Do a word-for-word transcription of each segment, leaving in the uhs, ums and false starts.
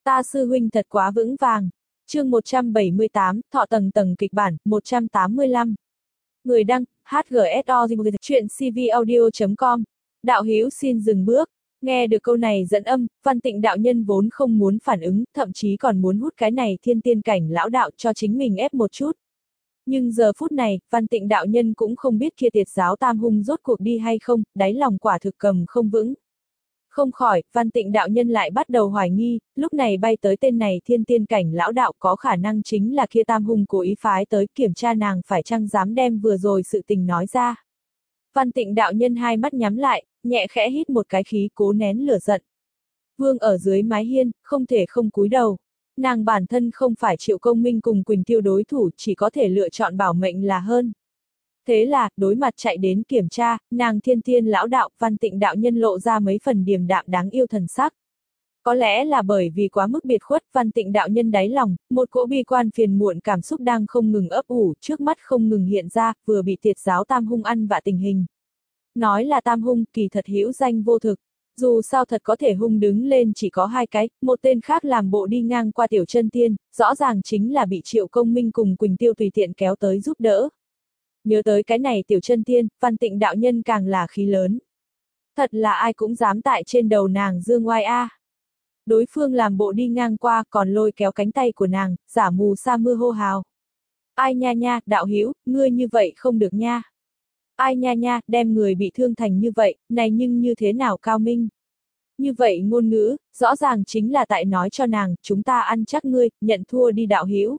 Ta sư huynh thật quá vững vàng. Chương một trăm bảy mươi tám, thọ tầng tầng kịch bản, một trăm tám mươi lăm. Người đăng, hát giê ét o, chuyện cvaudio chấm com. Đạo hữu xin dừng bước. Nghe được câu này dẫn âm, Văn Tịnh đạo nhân vốn không muốn phản ứng, thậm chí còn muốn hút cái này thiên tiên cảnh lão đạo cho chính mình ép một chút. Nhưng giờ phút này, Văn Tịnh đạo nhân cũng không biết kia tiệt giáo tam hung rốt cuộc đi hay không, đáy lòng quả thực cầm không vững. Không khỏi, Văn Tịnh đạo nhân lại bắt đầu hoài nghi, lúc này bay tới tên này thiên tiên cảnh lão đạo có khả năng chính là kia tam hung cố ý phái tới kiểm tra nàng phải chăng dám đem vừa rồi sự tình nói ra. Văn Tịnh đạo nhân hai mắt nhắm lại, nhẹ khẽ hít một cái khí cố nén lửa giận. Vương ở dưới mái hiên, không thể không cúi đầu. Nàng bản thân không phải Triệu Công Minh cùng Quỳnh Tiêu đối thủ, chỉ có thể lựa chọn bảo mệnh là hơn. Thế là, đối mặt chạy đến kiểm tra, nàng thiên tiên lão đạo, Văn Tịnh đạo nhân lộ ra mấy phần điềm đạm đáng yêu thần sắc. Có lẽ là bởi vì quá mức biệt khuất, Văn Tịnh đạo nhân đáy lòng, một cỗ bi quan phiền muộn cảm xúc đang không ngừng ấp ủ, trước mắt không ngừng hiện ra, vừa bị tiệt giáo tam hung ăn vạ tình hình. Nói là tam hung, kỳ thật hữu danh vô thực. Dù sao thật có thể hung đứng lên chỉ có hai cái, một tên khác làm bộ đi ngang qua tiểu chân tiên, rõ ràng chính là bị Triệu Công Minh cùng Quỳnh Tiêu tùy tiện kéo tới giúp đỡ. Nhớ tới cái này tiểu chân tiên, Văn Tịnh đạo nhân càng là khí lớn. Thật là ai cũng dám tại trên đầu nàng dương oai a. À. Đối phương làm bộ đi ngang qua còn lôi kéo cánh tay của nàng, giả mù sa mưa hô hào. Ai nha nha, đạo hữu, ngươi như vậy không được nha. Ai nha nha, đem người bị thương thành như vậy, này nhưng như thế nào cao minh. Như vậy ngôn ngữ, rõ ràng chính là tại nói cho nàng, chúng ta ăn chắc ngươi, nhận thua đi đạo hữu.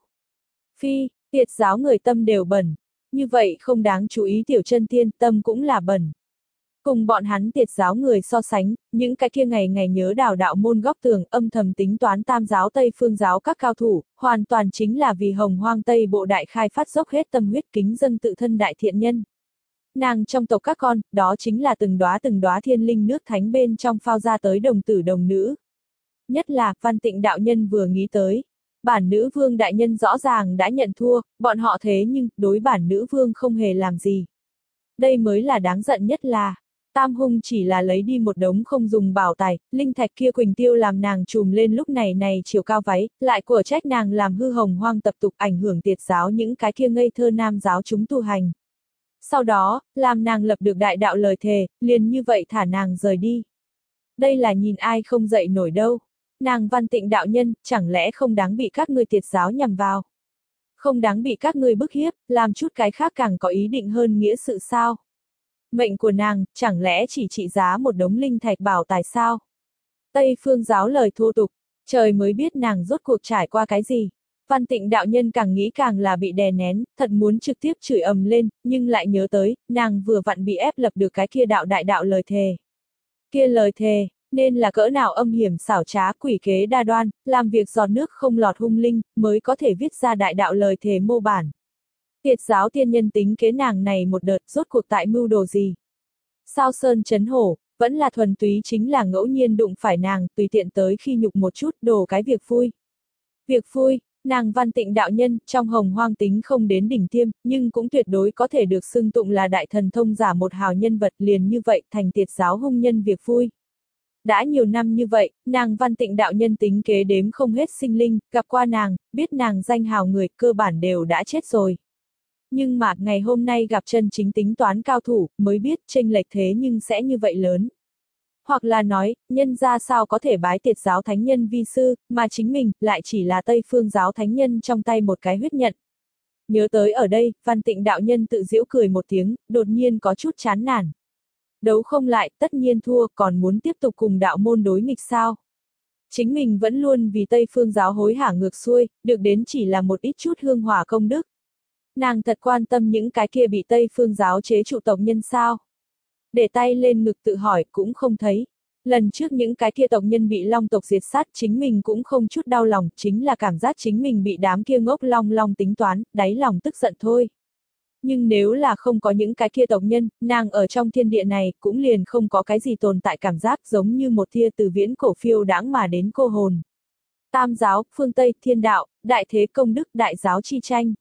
Phi, tiệt giáo người tâm đều bẩn. Như vậy không đáng chú ý tiểu chân tiên, tâm cũng là bẩn. Cùng bọn hắn tiệt giáo người so sánh, những cái kia ngày ngày nhớ đào đạo môn góc tường, âm thầm tính toán tam giáo Tây phương giáo các cao thủ, hoàn toàn chính là vì hồng hoang Tây bộ đại khai phát dốc hết tâm huyết kính dâng tự thân đại thiện nhân. Nàng trong tộc các con, đó chính là từng đóa từng đóa thiên linh nước thánh bên trong phao ra tới đồng tử đồng nữ. Nhất là, Văn Tịnh đạo nhân vừa nghĩ tới. Bản nữ vương đại nhân rõ ràng đã nhận thua, bọn họ thế nhưng, đối bản nữ vương không hề làm gì. Đây mới là đáng giận nhất là, tam hung chỉ là lấy đi một đống không dùng bảo tài, linh thạch kia Quỳnh Tiêu làm nàng trùm lên lúc này này chiều cao váy, lại của trách nàng làm hư hồng hoang tập tục ảnh hưởng tiệt giáo những cái kia ngây thơ nam giáo chúng tu hành. Sau đó, làm nàng lập được đại đạo lời thề, liền như vậy thả nàng rời đi. Đây là nhìn ai không dậy nổi đâu. Nàng Văn Tịnh đạo nhân, chẳng lẽ không đáng bị các ngươi tiệt giáo nhằm vào? Không đáng bị các ngươi bức hiếp, làm chút cái khác càng có ý định hơn nghĩa sự sao? Mệnh của nàng, chẳng lẽ chỉ trị giá một đống linh thạch bảo tài sao? Tây phương giáo lời thô tục, trời mới biết nàng rốt cuộc trải qua cái gì. Văn Tịnh đạo nhân càng nghĩ càng là bị đè nén, thật muốn trực tiếp chửi ầm lên, nhưng lại nhớ tới, nàng vừa vặn bị ép lập được cái kia đạo đại đạo lời thề. Kia lời thề, nên là cỡ nào âm hiểm xảo trá quỷ kế đa đoan, làm việc giọt nước không lọt hung linh, mới có thể viết ra đại đạo lời thề mô bản. Tiệt giáo tiên nhân tính kế nàng này một đợt rốt cuộc tại mưu đồ gì? Sao sơn chấn hổ, vẫn là thuần túy chính là ngẫu nhiên đụng phải nàng, tùy tiện tới khi nhục một chút, đồ cái việc vui. Việc vui, nàng Văn Tịnh đạo nhân, trong hồng hoang tính không đến đỉnh tiêm, nhưng cũng tuyệt đối có thể được xưng tụng là đại thần thông giả một hào nhân vật liền như vậy thành tiệt giáo hung nhân việc vui. Đã nhiều năm như vậy, nàng Văn Tịnh đạo nhân tính kế đếm không hết sinh linh, gặp qua nàng, biết nàng danh hào người, cơ bản đều đã chết rồi. Nhưng mà, ngày hôm nay gặp chân chính tính toán cao thủ, mới biết chênh lệch thế nhưng sẽ như vậy lớn. Hoặc là nói, nhân ra sao có thể bái tiệt giáo thánh nhân vi sư, mà chính mình, lại chỉ là Tây phương giáo thánh nhân trong tay một cái huyết nhận. Nhớ tới ở đây, Văn Tịnh đạo nhân tự giễu cười một tiếng, đột nhiên có chút chán nản. Đấu không lại, tất nhiên thua, còn muốn tiếp tục cùng đạo môn đối nghịch sao? Chính mình vẫn luôn vì Tây phương giáo hối hả ngược xuôi, được đến chỉ là một ít chút hương hỏa công đức. Nàng thật quan tâm những cái kia bị Tây phương giáo chế trụ tộc nhân sao? Để tay lên ngực tự hỏi cũng không thấy. Lần trước những cái kia tộc nhân bị long tộc diệt sát chính mình cũng không chút đau lòng, chính là cảm giác chính mình bị đám kia ngốc long long tính toán, đáy lòng tức giận thôi. Nhưng nếu là không có những cái kia tộc nhân, nàng ở trong thiên địa này cũng liền không có cái gì tồn tại cảm giác giống như một tia từ viễn cổ phiêu đãng mà đến cô hồn. Tam giáo, phương Tây, thiên đạo, đại thế công đức, đại giáo chi tranh.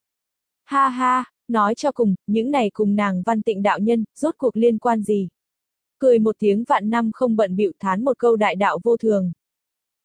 Ha ha, nói cho cùng, những này cùng nàng Văn Tịnh đạo nhân, rốt cuộc liên quan gì? Cười một tiếng vạn năm không bận bịu thán một câu đại đạo vô thường.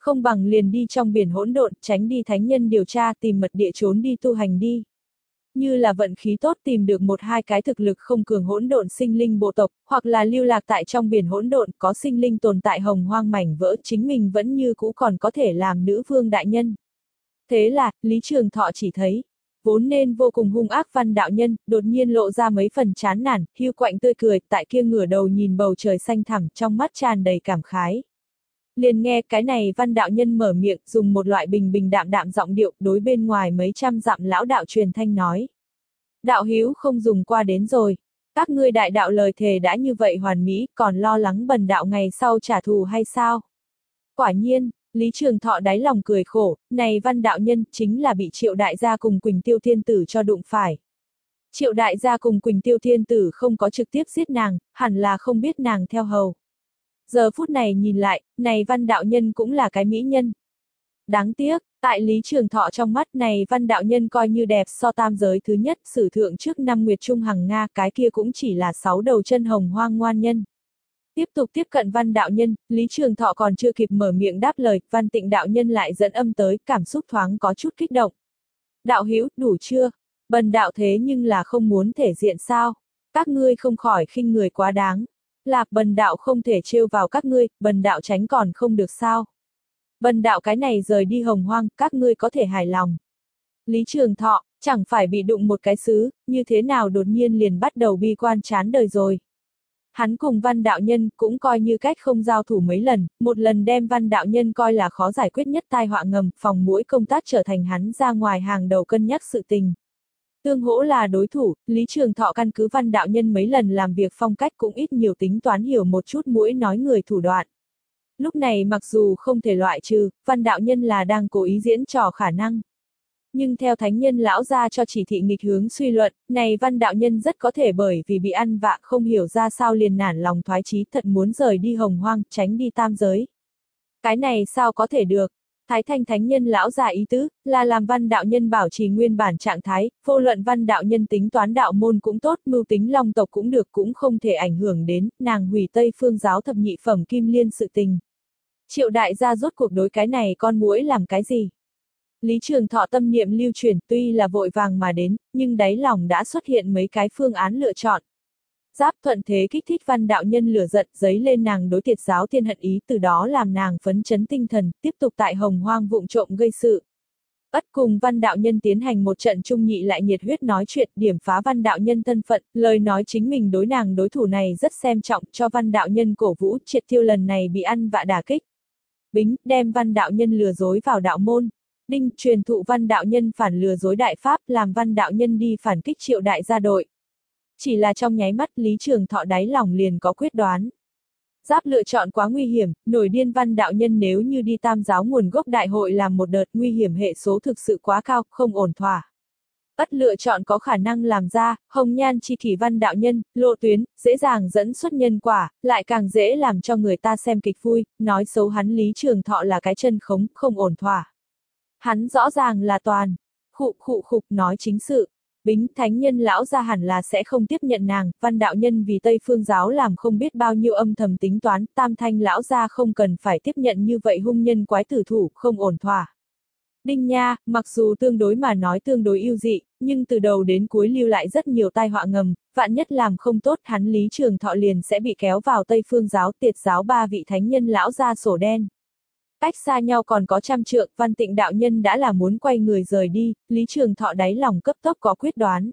Không bằng liền đi trong biển hỗn độn, tránh đi thánh nhân điều tra, tìm mật địa trốn đi tu hành đi. Như là vận khí tốt tìm được một hai cái thực lực không cường hỗn độn sinh linh bộ tộc, hoặc là lưu lạc tại trong biển hỗn độn có sinh linh tồn tại hồng hoang mảnh vỡ, chính mình vẫn như cũ còn có thể làm nữ vương đại nhân. Thế là, Lý Trường Thọ chỉ thấy, vốn nên vô cùng hung ác văn đạo nhân, đột nhiên lộ ra mấy phần chán nản, hiu quạnh tươi cười, tại kia ngửa đầu nhìn bầu trời xanh thẳm, trong mắt tràn đầy cảm khái. Liền nghe cái này văn đạo nhân mở miệng, dùng một loại bình bình đạm đạm giọng điệu, đối bên ngoài mấy trăm dặm lão đạo truyền thanh nói. Đạo hữu không dùng qua đến rồi. Các ngươi đại đạo lời thề đã như vậy hoàn mỹ, còn lo lắng bần đạo ngày sau trả thù hay sao? Quả nhiên, Lý Trường Thọ đáy lòng cười khổ, này văn đạo nhân chính là bị Triệu đại gia cùng Quỳnh Tiêu Thiên Tử cho đụng phải. Triệu đại gia cùng Quỳnh Tiêu Thiên Tử không có trực tiếp giết nàng, hẳn là không biết nàng theo hầu. Giờ phút này nhìn lại, này văn đạo nhân cũng là cái mỹ nhân. Đáng tiếc, tại Lý Trường Thọ trong mắt này văn đạo nhân coi như đẹp so tam giới thứ nhất sử thượng trước năm Nguyệt Trung Hằng Nga, cái kia cũng chỉ là sáu đầu chân hồng hoang ngoan nhân. Tiếp tục tiếp cận văn đạo nhân, Lý Trường Thọ còn chưa kịp mở miệng đáp lời, văn tịnh đạo nhân lại dẫn âm tới, cảm xúc thoáng có chút kích động. Đạo hữu, đủ chưa? Bần đạo thế nhưng là không muốn thể diện sao? Các ngươi không khỏi khinh người quá đáng. Lạc bần đạo không thể trêu vào các ngươi, bần đạo tránh còn không được sao? Bần đạo cái này rời đi hồng hoang, các ngươi có thể hài lòng. Lý Trường Thọ, chẳng phải bị đụng một cái xứ, như thế nào đột nhiên liền bắt đầu bi quan chán đời rồi. Hắn cùng văn đạo nhân cũng coi như cách không giao thủ mấy lần, một lần đem văn đạo nhân coi là khó giải quyết nhất tai họa ngầm, phòng mỗi công tác trở thành hắn ra ngoài hàng đầu cân nhắc sự tình. Tương hỗ là đối thủ, Lý Trường Thọ căn cứ văn đạo nhân mấy lần làm việc phong cách cũng ít nhiều tính toán hiểu một chút mũi nói người thủ đoạn. Lúc này mặc dù không thể loại trừ, văn đạo nhân là đang cố ý diễn trò khả năng. Nhưng theo thánh nhân lão gia cho chỉ thị nghịch hướng suy luận, này văn đạo nhân rất có thể bởi vì bị ăn vạ không hiểu ra sao liền nản lòng thoái chí thật muốn rời đi hồng hoang, tránh đi tam giới. Cái này sao có thể được? Thái thanh thánh nhân lão gia ý tứ, là làm văn đạo nhân bảo trì nguyên bản trạng thái, vô luận văn đạo nhân tính toán đạo môn cũng tốt, mưu tính long tộc cũng được cũng không thể ảnh hưởng đến, nàng hủy Tây Phương giáo thập nhị phẩm kim liên sự tình. Triệu đại gia rốt cuộc đối cái này con muỗi làm cái gì? Lý Trường Thọ tâm niệm lưu truyền tuy là vội vàng mà đến, nhưng đáy lòng đã xuất hiện mấy cái phương án lựa chọn. Giáp thuận thế kích thích văn đạo nhân lửa giận giấy lên nàng đối tiệt giáo thiên hận ý, từ đó làm nàng phấn chấn tinh thần, tiếp tục tại hồng hoang vụng trộm gây sự. Ất cùng văn đạo nhân tiến hành một trận trung nhị lại nhiệt huyết nói chuyện, điểm phá văn đạo nhân thân phận, lời nói chính mình đối nàng đối thủ này rất xem trọng, cho văn đạo nhân cổ vũ, triệt tiêu lần này bị ăn vạ đả kích. Bính, đem văn đạo nhân lừa dối vào đạo môn. Đinh, truyền thụ văn đạo nhân phản lừa dối đại pháp, làm văn đạo nhân đi phản kích Triệu đại gia đội. Chỉ là trong nháy mắt Lý Trường Thọ đáy lòng liền có quyết đoán. Giáp lựa chọn quá nguy hiểm, nổi điên văn đạo nhân nếu như đi tam giáo nguồn gốc đại hội làm một đợt nguy hiểm hệ số thực sự quá cao, không ổn thỏa. Ất lựa chọn có khả năng làm ra, hồng nhan chi kỷ văn đạo nhân, lộ tuyến, dễ dàng dẫn xuất nhân quả, lại càng dễ làm cho người ta xem kịch vui, nói xấu hắn Lý Trường Thọ là cái chân khống, không ổn thỏa. Hắn rõ ràng là toàn, khụ khụ khục nói chính sự. Bính, thánh nhân lão gia hẳn là sẽ không tiếp nhận nàng, văn đạo nhân vì Tây Phương giáo làm không biết bao nhiêu âm thầm tính toán, tam thanh lão gia không cần phải tiếp nhận như vậy hung nhân quái tử thủ, không ổn thỏa. Đinh nha, mặc dù tương đối mà nói tương đối ưu dị, nhưng từ đầu đến cuối lưu lại rất nhiều tai họa ngầm, vạn nhất làm không tốt hắn Lý Trường Thọ liền sẽ bị kéo vào Tây Phương giáo tiệt giáo ba vị thánh nhân lão gia sổ đen. Cách xa nhau còn có trăm trượng, văn tịnh đạo nhân đã là muốn quay người rời đi, Lý Trường Thọ đáy lòng cấp tốc có quyết đoán.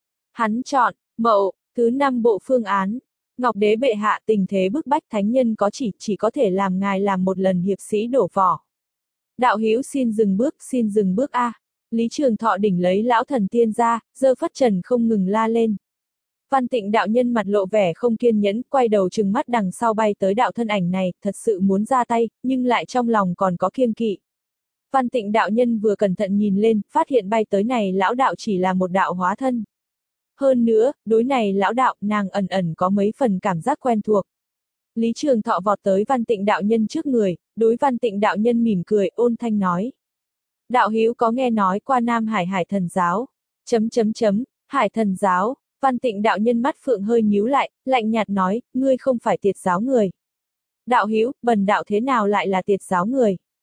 Hắn chọn, Mậu, thứ năm bộ phương án. Ngọc đế bệ hạ tình thế bức bách thánh nhân có chỉ, chỉ có thể làm ngài làm một lần hiệp sĩ đổ vỏ. Đạo hữu xin dừng bước, xin dừng bước a. Lý Trường Thọ đỉnh lấy lão thần tiên ra, giơ phất trần không ngừng la lên. Văn tịnh đạo nhân mặt lộ vẻ không kiên nhẫn, quay đầu trừng mắt đằng sau bay tới đạo thân ảnh này, thật sự muốn ra tay, nhưng lại trong lòng còn có kiêng kỵ. Văn tịnh đạo nhân vừa cẩn thận nhìn lên, phát hiện bay tới này lão đạo chỉ là một đạo hóa thân. Hơn nữa, đối này lão đạo, nàng ẩn ẩn có mấy phần cảm giác quen thuộc. Lý Trường Thọ vọt tới văn tịnh đạo nhân trước người, đối văn tịnh đạo nhân mỉm cười, ôn thanh nói. Đạo hữu có nghe nói qua Nam Hải Hải Thần Giáo, chấm chấm chấm, Hải Thần Giáo. Văn tịnh đạo nhân mắt phượng hơi nhíu lại, lạnh nhạt nói, ngươi không phải tiệt giáo người. Đạo hữu, bần đạo thế nào lại là tiệt giáo người?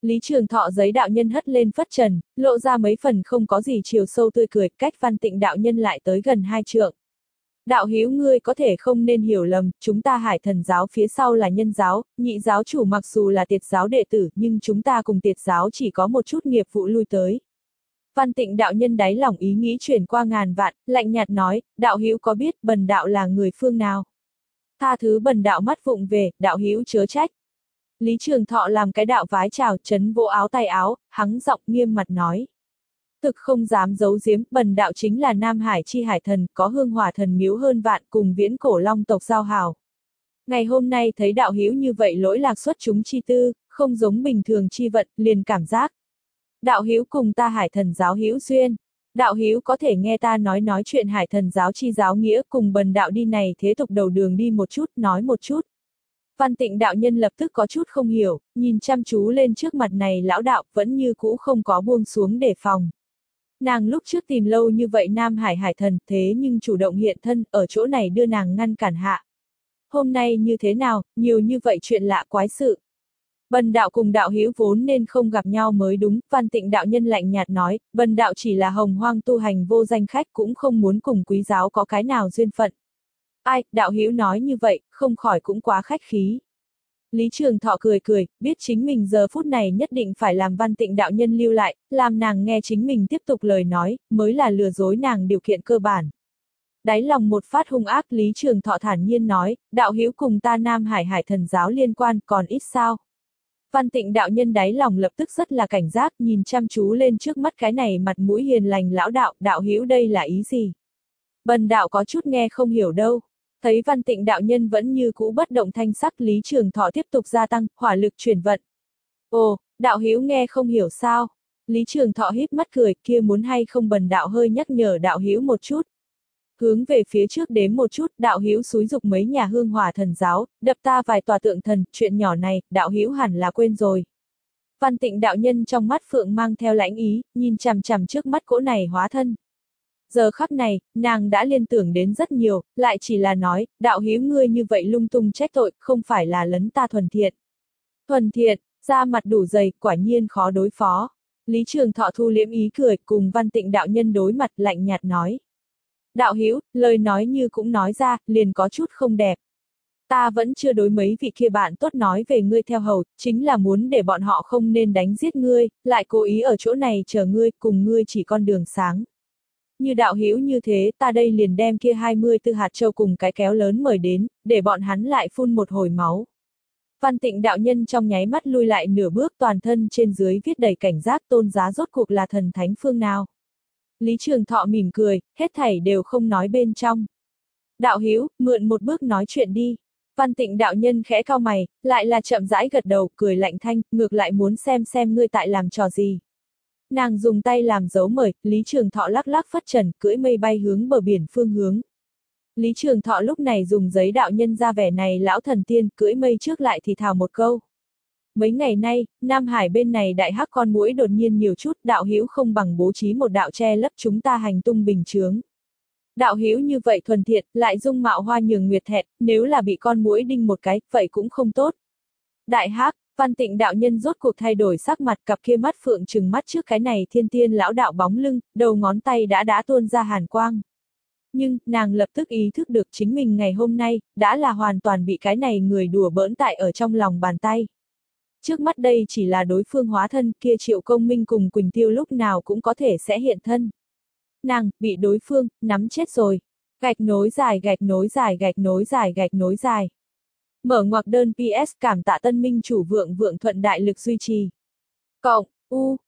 Lý Trường Thọ giấy đạo nhân hất lên phất trần, lộ ra mấy phần không có gì chiều sâu tươi cười, cách Văn Tịnh đạo nhân lại tới gần hai trượng. Đạo hữu ngươi có thể không nên hiểu lầm, chúng ta Hải Thần giáo phía sau là nhân giáo, nhị giáo chủ mặc dù là tiệt giáo đệ tử nhưng chúng ta cùng tiệt giáo chỉ có một chút nghiệp vụ lui tới. Văn Tịnh đạo nhân đáy lòng ý nghĩ chuyển qua ngàn vạn, lạnh nhạt nói, đạo hữu có biết bần đạo là người phương nào? Tha thứ bần đạo mắt vụng về, đạo hữu chớ trách. Lý Trường Thọ làm cái đạo vái chào, chấn vỗ áo tay áo, hắng giọng nghiêm mặt nói. Thực không dám giấu giếm, bần đạo chính là Nam Hải chi hải thần, có hương hỏa thần miếu hơn vạn cùng viễn cổ long tộc giao hảo. Ngày hôm nay thấy đạo hữu như vậy lỗi lạc xuất chúng chi tư, không giống bình thường chi vận, liền cảm giác. Đạo hữu cùng ta Hải Thần giáo hữu duyên. Đạo hữu có thể nghe ta nói nói chuyện Hải Thần giáo chi giáo nghĩa cùng bần đạo đi này thế tục đầu đường đi một chút, nói một chút. Văn Tịnh đạo nhân lập tức có chút không hiểu, nhìn chăm chú lên trước mặt này lão đạo vẫn như cũ không có buông xuống đề phòng. Nàng lúc trước tìm lâu như vậy Nam Hải Hải Thần thế nhưng chủ động hiện thân ở chỗ này đưa nàng ngăn cản hạ. Hôm nay như thế nào, nhiều như vậy chuyện lạ quái sự. Bần đạo cùng đạo hữu vốn nên không gặp nhau mới đúng, Văn Tịnh đạo nhân lạnh nhạt nói, bần đạo chỉ là hồng hoang tu hành vô danh khách cũng không muốn cùng quý giáo có cái nào duyên phận. Ai, đạo hữu nói như vậy, không khỏi cũng quá khách khí. Lý Trường Thọ cười cười, biết chính mình giờ phút này nhất định phải làm Văn Tịnh đạo nhân lưu lại, làm nàng nghe chính mình tiếp tục lời nói, mới là lừa dối nàng điều kiện cơ bản. Đáy lòng một phát hung ác Lý Trường Thọ thản nhiên nói, đạo hữu cùng ta Nam Hải Hải Thần giáo liên quan còn ít sao. Văn Tịnh đạo nhân đáy lòng lập tức rất là cảnh giác, nhìn chăm chú lên trước mắt cái này mặt mũi hiền lành lão đạo, đạo hữu đây là ý gì? Bần đạo có chút nghe không hiểu đâu. Thấy Văn Tịnh đạo nhân vẫn như cũ bất động thanh sắc, Lý Trường Thọ tiếp tục gia tăng, hỏa lực chuyển vận. Ồ, đạo hữu nghe không hiểu sao? Lý Trường Thọ híp mắt cười, kia muốn hay không bần đạo hơi nhắc nhở đạo hữu một chút. Hướng về phía trước đếm một chút, đạo hữu xúi dục mấy nhà hương hỏa thần giáo, đập ta vài tòa tượng thần, chuyện nhỏ này, đạo hữu hẳn là quên rồi. Văn Tịnh đạo nhân trong mắt phượng mang theo lãnh ý, nhìn chằm chằm trước mắt cỗ này hóa thân. Giờ khắc này, nàng đã liên tưởng đến rất nhiều, lại chỉ là nói, đạo hữu ngươi như vậy lung tung trách tội, không phải là lấn ta thuần thiện. Thuần thiện, da mặt đủ dày, quả nhiên khó đối phó. Lý Trường Thọ thu liễm ý cười, cùng Văn Tịnh đạo nhân đối mặt lạnh nhạt nói. Đạo hữu, lời nói như cũng nói ra, liền có chút không đẹp. Ta vẫn chưa đối mấy vị kia bạn tốt nói về ngươi theo hầu, chính là muốn để bọn họ không nên đánh giết ngươi, lại cố ý ở chỗ này chờ ngươi, cùng ngươi chỉ con đường sáng. Như đạo hữu như thế, ta đây liền đem kia hai mươi tư hạt châu cùng cái kéo lớn mời đến, để bọn hắn lại phun một hồi máu. Văn Tịnh đạo nhân trong nháy mắt lui lại nửa bước, toàn thân trên dưới viết đầy cảnh giác, tôn giá rốt cuộc là thần thánh phương nào. Lý Trường Thọ mỉm cười, hết thảy đều không nói bên trong. Đạo hữu, mượn một bước nói chuyện đi. Văn Tịnh đạo nhân khẽ cau mày, lại là chậm rãi gật đầu, cười lạnh thanh, ngược lại muốn xem xem ngươi tại làm trò gì. Nàng dùng tay làm dấu mời, Lý Trường Thọ lắc lắc phất trần, cưỡi mây bay hướng bờ biển phương hướng. Lý Trường Thọ lúc này dùng giấy đạo nhân ra vẻ này lão thần tiên, cưỡi mây trước lại thì thào một câu. Mấy ngày nay, Nam Hải bên này đại hắc con muỗi đột nhiên nhiều chút, đạo hữu không bằng bố trí một đạo che lấp chúng ta hành tung bình chướng. Đạo hữu như vậy thuần thiện, lại dung mạo hoa nhường nguyệt thẹn, nếu là bị con muỗi đinh một cái, vậy cũng không tốt. Đại hắc, Văn Tịnh đạo nhân rốt cuộc thay đổi sắc mặt, cặp kia mắt phượng trừng mắt trước cái này thiên tiên lão đạo bóng lưng, đầu ngón tay đã đã tuôn ra hàn quang. Nhưng, nàng lập tức ý thức được chính mình ngày hôm nay, đã là hoàn toàn bị cái này người đùa bỡn tại ở trong lòng bàn tay. Trước mắt đây chỉ là đối phương hóa thân, kia Triệu Công Minh cùng Quỳnh Tiêu lúc nào cũng có thể sẽ hiện thân. Nàng, bị đối phương, nắm chết rồi. Gạch nối dài gạch nối dài gạch nối dài gạch nối dài. Mở ngoặc đơn pê ét cảm tạ tân minh chủ vượng vượng thuận đại lực duy trì. Cộng, u,